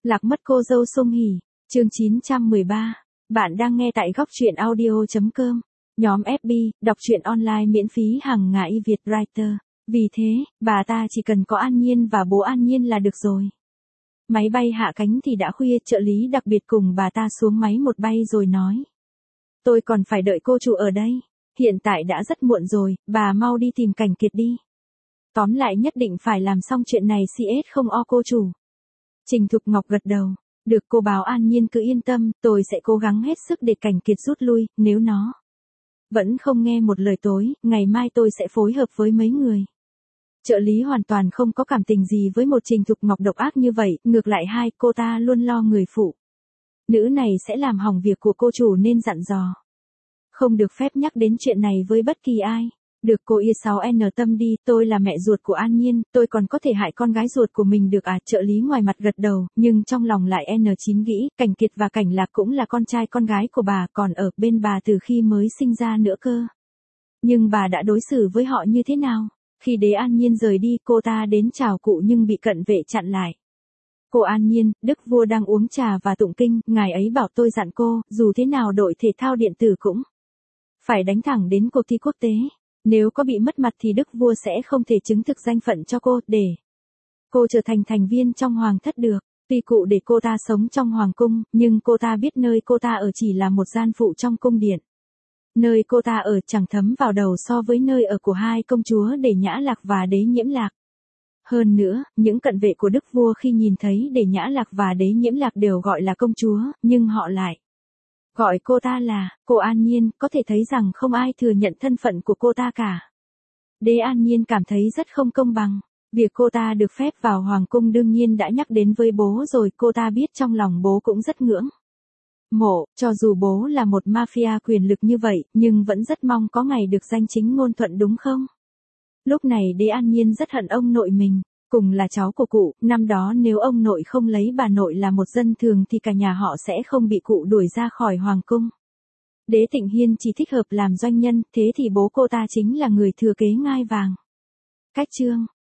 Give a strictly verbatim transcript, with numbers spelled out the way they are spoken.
Lạc mất cô dâu Sung Hỉ, chương chín trăm mười ba. Bạn đang nghe tại góc truyện audio chấm com. Nhóm ép bê, đọc truyện online miễn phí hàng ngày Việt Writer. Vì thế, bà ta chỉ cần có An Nhiên và bố An Nhiên là được rồi. Máy bay hạ cánh thì đã khuya, trợ lý đặc biệt cùng bà ta xuống máy một bay rồi nói. Tôi còn phải đợi cô chủ ở đây. Hiện tại đã rất muộn rồi, bà mau đi tìm Cảnh Kiệt đi. Tóm lại nhất định phải làm xong chuyện này xê ét không o cô chủ. Trình Thục Ngọc gật đầu. Được cô báo An Nhiên cứ yên tâm, tôi sẽ cố gắng hết sức để Cảnh Kiệt rút lui, nếu nó vẫn không nghe một lời tối, ngày mai tôi sẽ phối hợp với mấy người. Trợ lý hoàn toàn không có cảm tình gì với một Trình Thục Ngọc độc ác như vậy, ngược lại hai, cô ta luôn lo người phụ nữ này sẽ làm hỏng việc của cô chủ nên dặn dò. Không được phép nhắc đến chuyện này với bất kỳ ai. Được cô Y sáu N tâm đi, tôi là mẹ ruột của An Nhiên, tôi còn có thể hại con gái ruột của mình được à? Trợ lý ngoài mặt gật đầu, nhưng trong lòng lại N chín nghĩ, Cảnh Kiệt và Cảnh Lạc cũng là con trai con gái của bà, còn ở bên bà từ khi mới sinh ra nữa cơ. Nhưng bà đã đối xử với họ như thế nào? Khi đế An Nhiên rời đi, cô ta đến chào cụ nhưng bị cận vệ chặn lại. Cô An Nhiên, Đức Vua đang uống trà và tụng kinh, ngài ấy bảo tôi dặn cô, dù thế nào đội thể thao điện tử cũng phải đánh thẳng đến cuộc thi quốc tế. Nếu có bị mất mặt thì Đức Vua sẽ không thể chứng thực danh phận cho cô, để cô trở thành thành viên trong hoàng thất được. Tuy cụ để cô ta sống trong hoàng cung, nhưng cô ta biết nơi cô ta ở chỉ là một gian phụ trong cung điện. Nơi cô ta ở chẳng thấm vào đầu so với nơi ở của hai công chúa Đề Nhã Lạc và Đế Nhiễm Lạc. Hơn nữa, những cận vệ của Đức Vua khi nhìn thấy Đề Nhã Lạc và Đế Nhiễm Lạc đều gọi là công chúa, nhưng họ lại gọi cô ta là, cô An Nhiên, có thể thấy rằng không ai thừa nhận thân phận của cô ta cả. Đế An Nhiên cảm thấy rất không công bằng. Việc cô ta được phép vào hoàng cung đương nhiên đã nhắc đến với bố rồi, cô ta biết trong lòng bố cũng rất ngưỡng mộ, cho dù bố là một mafia quyền lực như vậy, nhưng vẫn rất mong có ngày được danh chính ngôn thuận đúng không? Lúc này Đế An Nhiên rất hận ông nội mình. Cùng là cháu của cụ, năm đó nếu ông nội không lấy bà nội là một dân thường thì cả nhà họ sẽ không bị cụ đuổi ra khỏi hoàng cung. Đế Tịnh Hiên chỉ thích hợp làm doanh nhân, thế thì bố cô ta chính là người thừa kế ngai vàng. Cách chương